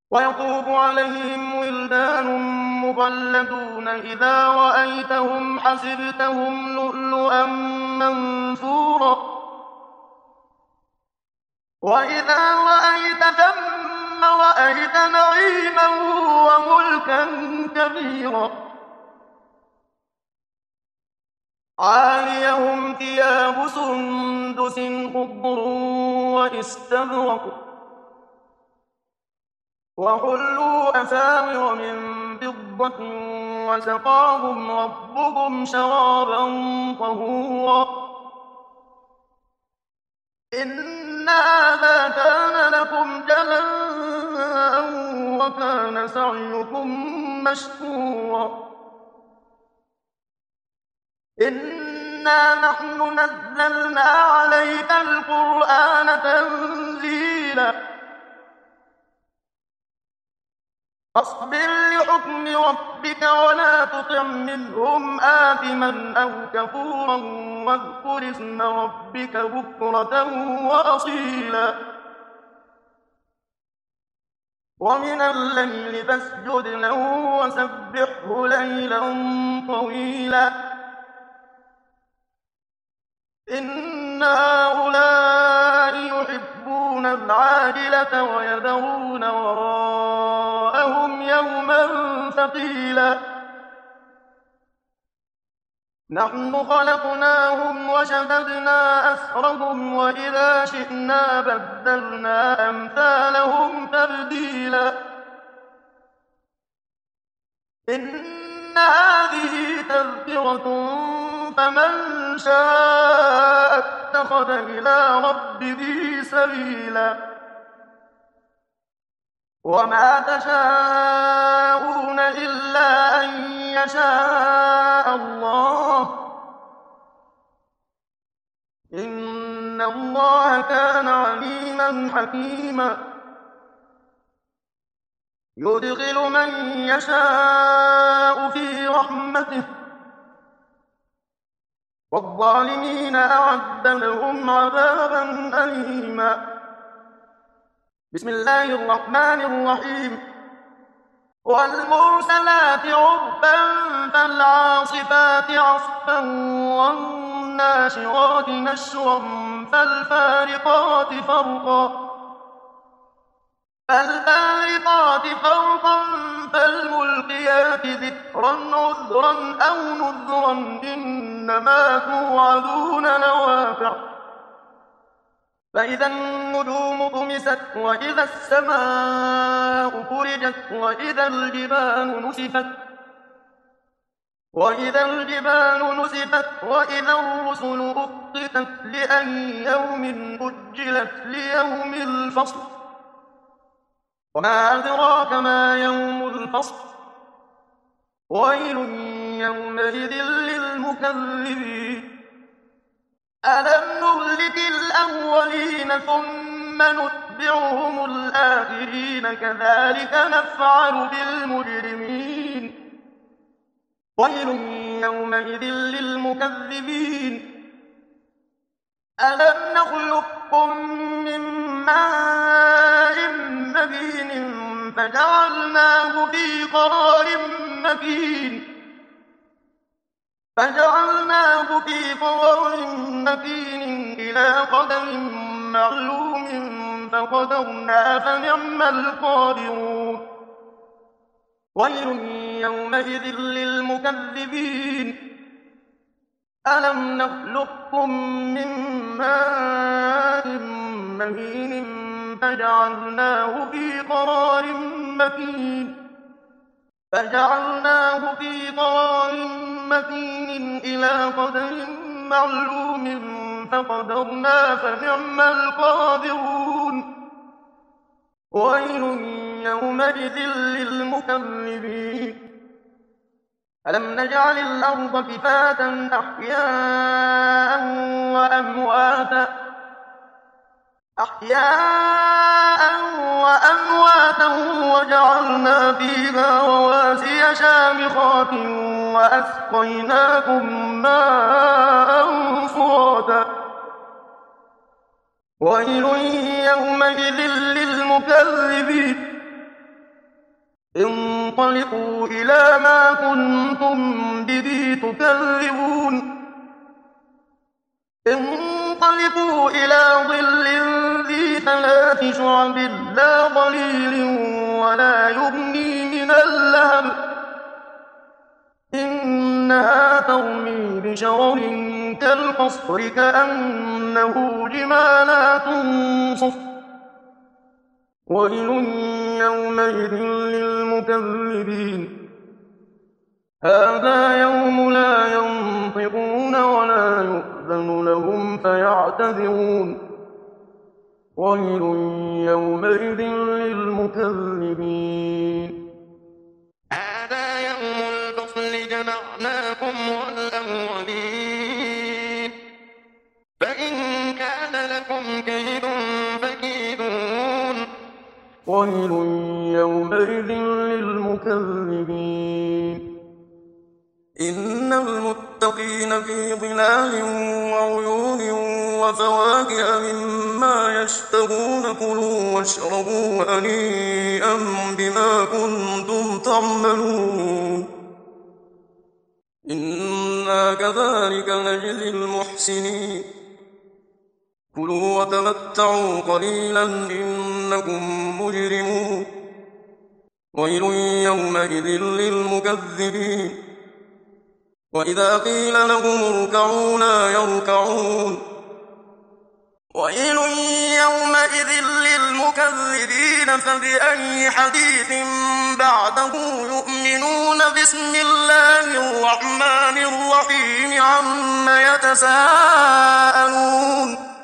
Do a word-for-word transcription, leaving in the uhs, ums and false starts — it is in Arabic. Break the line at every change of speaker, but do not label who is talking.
ويطوف عليهم ولدان مخلدون إذا رأيتهم حسبتهم لؤلؤا منثورا وإذا رأيت ثم رأيت نعيما وملكا كبيرا عاليهم ثياب سندس خضر واستبرق وحلوا أساور من فضة وسقاهم ربهم شرابا طهورا إن هذا كان لكم جزاء وكان سعيكم مشكورا إنا نحن نزلنا عليك القرآن تنزيلا فاصبر لحكم ربك ولا تطع منهم آثما أو كفورا واذكر اسم ربك بكرة وأصيلا ومن الليل فاسجد له وسبحه ليلا طويلا إن هؤلاء يحبون العاجلة ويذرون وراءهم يوما ثقيلا نحن خلقناهم وشددنا أسرهم وإذا شئنا بدلنا أمثالهم تبديلا إن هذه تذكرة فمن شاء اتخذ إلى ربه سبيلا وما تشاءون إلا أن يشاء الله إن الله كان عليما حكيما يدخل من يشاء في رحمته والظالمين أعد لهم عذابا أليما بسم الله الرحمن الرحيم والمرسلات عرفا فالعاصفات عصفا والناشرات نشرا فالفارقات فرقا فالفارقات فرقا فالملقيات ذكرا عذرا أو نذرا إنما توعدون لواقع فإذا النجوم طمست وإذا السماء فرجت وإذا الجبال نسفت وإذا الجبال نسفت وإذا الرسل أقتت لأي يوم أجلت ليوم الفصل وما أدراك ما يوم الفصل ويل يومئذ للمكذبين ألم نهلك الأولين ثم نتبعهم الآخرين كذلك نفعل بالمجرمين ويل يومئذ للمكذبين ألم نخلقكم من ماء مهين فجعلناه في قرار مكين فجعلناه في قرار مكين إلى قدر معلوم فقدرنا فنعم القادرون ويل يومئذ للمكذبين ألم نخلقكم من ماء مهين فجعلناه في قرار مكين فجعلناه في قرار مكين إلى قدر معلوم فقدرنا فنعم القادرون ويل يومئذ للمكذبين ألم نجعل الأرض كفاة أحياء وأمواتا أحياء وأمواتا وجعلنا فيها رواسي شامخات وأسقيناكم ماء فراتا ويل يومئذ للمكذبين انطلقوا إلى ما كنتم به تكذبون انطلقوا إلى ظل ذي ثلاث شعب لا ظليل ولا يغني من اللهب إنها ترمي بشرر كالقصر كأنه جمالات صفر ويل يومئذ للمكذبين هذا يوم لا ينطقون ولا يؤذن لهم فيعتذرون ويل يومئذ للمكذبين هذا يوم الفصل جمعناكم والأولين فإن كان لكم كيد فكيدون ويل يومئذ للمكذبين إن المتقين في ظلال وعيون وفواكه مما يشتهون كلوا واشربوا هنيئا بما كنتم تعملون إنا كذلك نجزي المحسنين كلوا وتمتعوا قليلا إنكم مجرمون ويل يومئذ للمكذبين وإذا قيل لهم اركعوا لا يركعون ويل يومئذ للمكذبين فبأي حديث بعده يؤمنون بسم الله الرحمن الرحيم عما يتساءلون